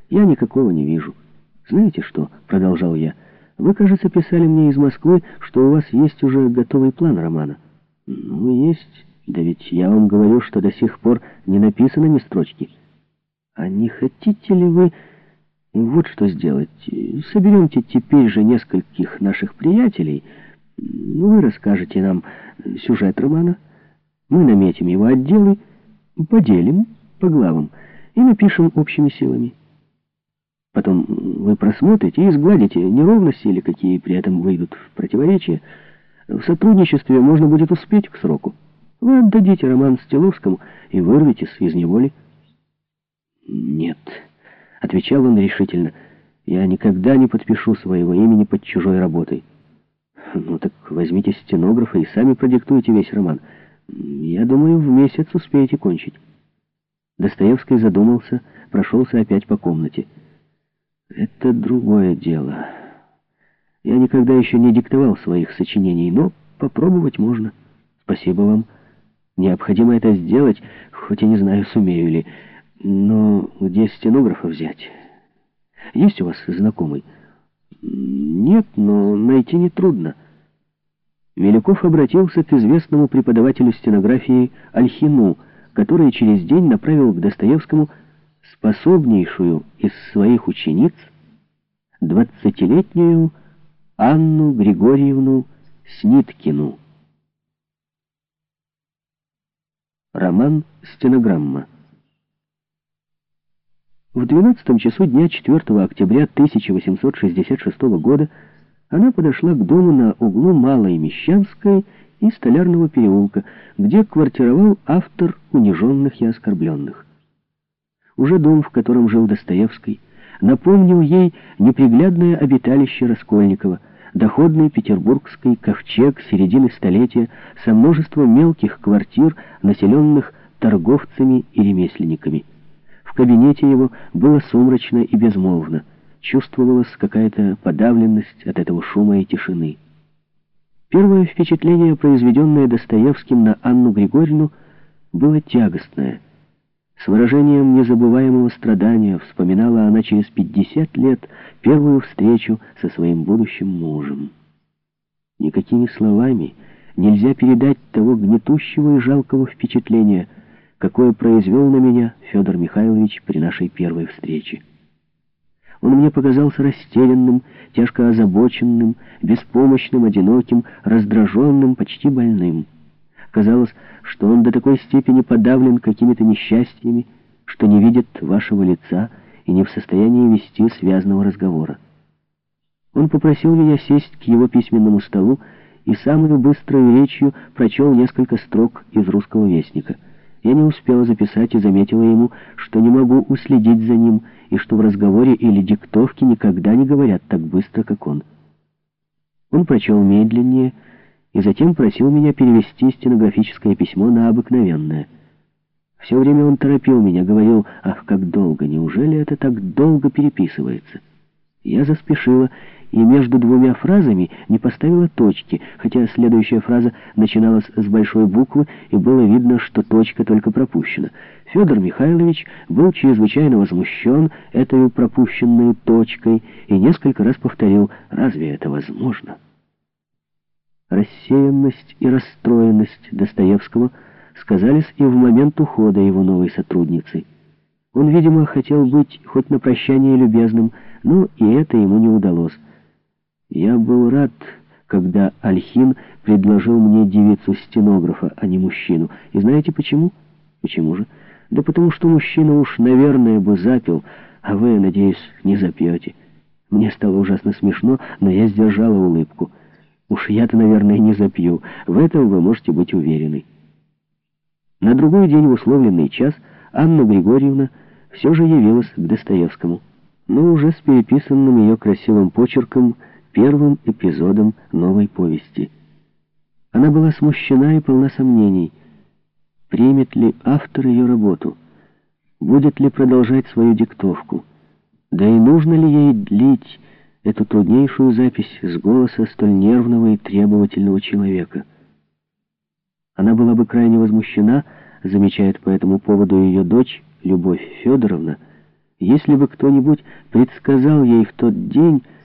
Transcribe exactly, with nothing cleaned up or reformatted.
Я никакого не вижу. Знаете что, продолжал я, вы, кажется, писали мне из Москвы, что у вас есть уже готовый план романа. Ну, есть. Да ведь я вам говорю, что до сих пор не написано ни строчки. А не хотите ли вы вот что сделать? Соберемте теперь же нескольких наших приятелей. Вы расскажете нам сюжет романа. Мы наметим его отделы, поделим по главам и напишем общими силами. Потом вы просмотрите и сгладите неровности или какие при этом выйдут в противоречие. В сотрудничестве можно будет успеть к сроку. Вы отдадите роман Стиловскому и вырветесь из неволи. «Нет», — отвечал он решительно, — «я никогда не подпишу своего имени под чужой работой». «Ну так возьмите стенографа и сами продиктуйте весь роман. Я думаю, в месяц успеете кончить». Достоевский задумался, прошелся опять по комнате. «Это другое дело. Я никогда еще не диктовал своих сочинений, но попробовать можно. Спасибо вам. Необходимо это сделать, хоть и не знаю, сумею ли. Но где стенографа взять? Есть у вас знакомый?» «Нет, но найти нетрудно». Милюков обратился к известному преподавателю стенографии Ольхину, который через день направил к Достоевскому способнейшую из своих учениц, двадцатилетнюю Анну Григорьевну Сниткину. Роман «Стенограмма». В двенадцатом часу дня четвёртого октября тысяча восемьсот шестьдесят шестого года она подошла к дому на углу Малой Мещанской и Столярного переулка, где квартировал автор «Униженных и оскорбленных». Уже дом, в котором жил Достоевский, напомнил ей неприглядное обиталище Раскольникова, доходный петербургский ковчег середины столетия со множеством мелких квартир, населенных торговцами и ремесленниками. В кабинете его было сумрачно и безмолвно. Чувствовалась какая-то подавленность от этого шума и тишины. Первое впечатление, произведенное Достоевским на Анну Григорьевну, было тягостное. С выражением незабываемого страдания вспоминала она через пятьдесят лет первую встречу со своим будущим мужем. Никакими словами нельзя передать того гнетущего и жалкого впечатления, какое произвел на меня Федор Михайлович при нашей первой встрече. Он мне показался растерянным, тяжко озабоченным, беспомощным, одиноким, раздраженным, почти больным. Казалось, что он до такой степени подавлен какими-то несчастьями, что не видит вашего лица и не в состоянии вести связного разговора. Он попросил меня сесть к его письменному столу и самой быстрой речью прочел несколько строк из «Русского вестника». Я не успела записать и заметила ему, что не могу уследить за ним, и что в разговоре или диктовке никогда не говорят так быстро, как он. Он прочел медленнее и затем просил меня перевести стенографическое письмо на обыкновенное. Все время он торопил меня, говорил: «Ах, как долго! Неужели это так долго переписывается?» Я заспешила и между двумя фразами не поставила точки, хотя следующая фраза начиналась с большой буквы, и было видно, что точка только пропущена. Федор Михайлович был чрезвычайно возмущен этой пропущенной точкой и несколько раз повторил: «Разве это возможно?» Рассеянность и расстроенность Достоевского сказались и в момент ухода его новой сотрудницы. Он, видимо, хотел быть хоть на прощание любезным, но и это ему не удалось. Я был рад, когда Ольхин предложил мне девицу-стенографа, а не мужчину. И знаете почему? Почему же? Да потому что мужчина уж, наверное, бы запил, а вы, надеюсь, не запьете. Мне стало ужасно смешно, но я сдержала улыбку. Уж я-то, наверное, не запью. В этом вы можете быть уверены. На другой день в условленный час Анна Григорьевна все же явилась к Достоевскому, но уже с переписанным ее красивым почерком первым эпизодом новой повести. Она была смущена и полна сомнений. Примет ли автор ее работу? Будет ли продолжать свою диктовку? Да и нужно ли ей длить эту труднейшую запись с голоса столь нервного и требовательного человека? Она была бы крайне возмущена, замечает по этому поводу ее дочь Любовь Федоровна, Если бы кто-нибудь предсказал ей в тот день,